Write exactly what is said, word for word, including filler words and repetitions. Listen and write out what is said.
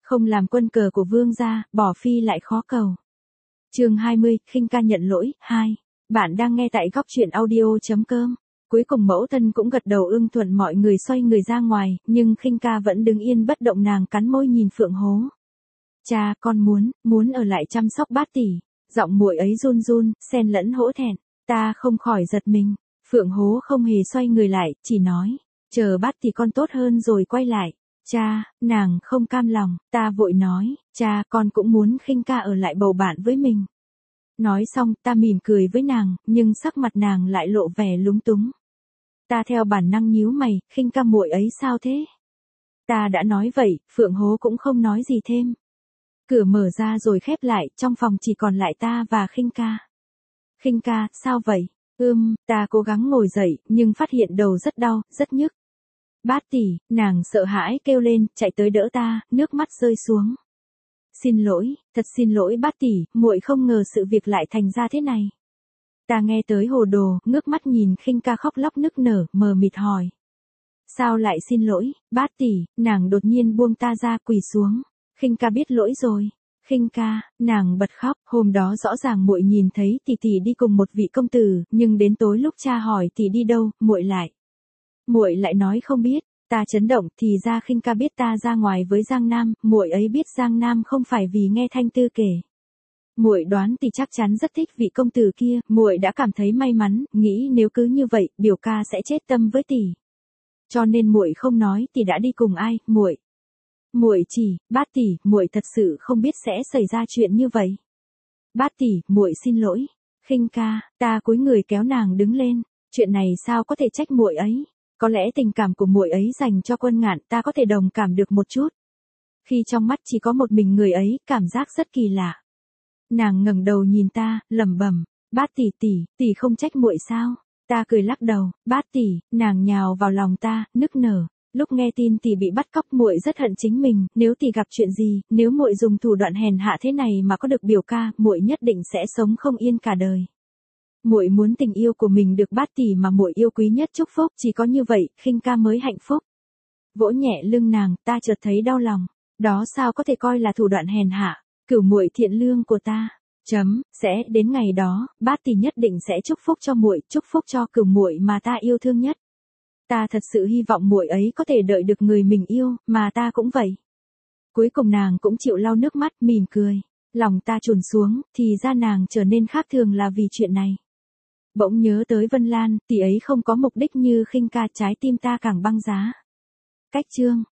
Không làm quân cờ của vương gia, bỏ phi lại khó cầu. Chương hai mươi, Khinh ca nhận lỗi, hai. Bạn đang nghe tại góc truyện audio.com. Cuối cùng mẫu thân cũng gật đầu ưng thuận, mọi người xoay người ra ngoài, nhưng Khinh ca vẫn đứng yên bất động, nàng cắn môi nhìn Phượng Hố. Cha, con muốn, muốn ở lại chăm sóc bát tỷ. Giọng muội ấy run run, xen lẫn hổ thẹn. Ta không khỏi giật mình. Phượng Hố không hề xoay người lại, chỉ nói, chờ bát tỷ con tốt hơn rồi quay lại. Cha, nàng không cam lòng, ta vội nói, cha, con cũng muốn Khinh ca ở lại bầu bạn với mình. Nói xong, ta mỉm cười với nàng, nhưng sắc mặt nàng lại lộ vẻ lúng túng. Ta theo bản năng nhíu mày, Khinh ca muội ấy sao thế? Ta đã nói vậy, Phượng Hố cũng không nói gì thêm. Cửa mở ra rồi khép lại, trong phòng chỉ còn lại ta và Khinh ca. Khinh ca, sao vậy? Ưm, ta cố gắng ngồi dậy, nhưng phát hiện đầu rất đau, rất nhức. Bát tỷ, nàng sợ hãi kêu lên, chạy tới đỡ ta, nước mắt rơi xuống. Xin lỗi, thật xin lỗi bát tỷ, muội không ngờ sự việc lại thành ra thế này. Ta nghe tới hồ đồ, ngước mắt nhìn Khinh ca khóc lóc nức nở, mờ mịt hỏi. Sao lại xin lỗi, bát tỷ? Nàng đột nhiên buông ta ra, quỳ xuống. Khinh ca biết lỗi rồi. Khinh ca, nàng bật khóc, hôm đó rõ ràng muội nhìn thấy tỷ tỷ đi cùng một vị công tử, nhưng đến tối lúc cha hỏi tỷ đi đâu, muội lại. Muội lại nói không biết. Ta chấn động, thì ra Khinh ca biết ta ra ngoài với Giang Nam, muội ấy biết Giang Nam không phải vì nghe Thanh Tư kể. Muội đoán tỷ chắc chắn rất thích vị công tử kia, muội đã cảm thấy may mắn, nghĩ nếu cứ như vậy, biểu ca sẽ chết tâm với tỷ. Cho nên muội không nói tỷ đã đi cùng ai, muội. Muội chỉ, bát tỷ, muội thật sự không biết sẽ xảy ra chuyện như vậy. Bát tỷ, muội xin lỗi. Khinh ca, ta cúi người kéo nàng đứng lên, chuyện này sao có thể trách muội ấy? Có lẽ tình cảm của muội ấy dành cho Quân Ngạn ta có thể đồng cảm được một chút. Khi trong mắt chỉ có một mình người ấy, cảm giác rất kỳ lạ. Nàng ngẩng đầu nhìn ta, lẩm bẩm, bát tỷ tỷ, tỷ không trách muội sao? Ta cười lắc đầu, bát tỷ, nàng nhào vào lòng ta, nức nở. Lúc nghe tin tỷ bị bắt cóc muội rất hận chính mình, nếu tỷ gặp chuyện gì, nếu muội dùng thủ đoạn hèn hạ thế này mà có được biểu ca, muội nhất định sẽ sống không yên cả đời. Muội muốn tình yêu của mình được bát tỷ mà muội yêu quý nhất chúc phúc, chỉ có như vậy, Khinh ca mới hạnh phúc. Vỗ nhẹ lưng nàng, ta chợt thấy đau lòng, đó sao có thể coi là thủ đoạn hèn hạ, cửu muội thiện lương của ta. Chấm, sẽ đến ngày đó, bát tỷ nhất định sẽ chúc phúc cho muội, chúc phúc cho cửu muội mà ta yêu thương nhất. Ta thật sự hy vọng muội ấy có thể đợi được người mình yêu, mà ta cũng vậy. Cuối cùng nàng cũng chịu lau nước mắt, mỉm cười. Lòng ta chùn xuống, thì ra nàng trở nên khác thường là vì chuyện này. Bỗng nhớ tới Vân Lan, tỷ ấy không có mục đích như Khinh ca, trái tim ta càng băng giá. Cách chương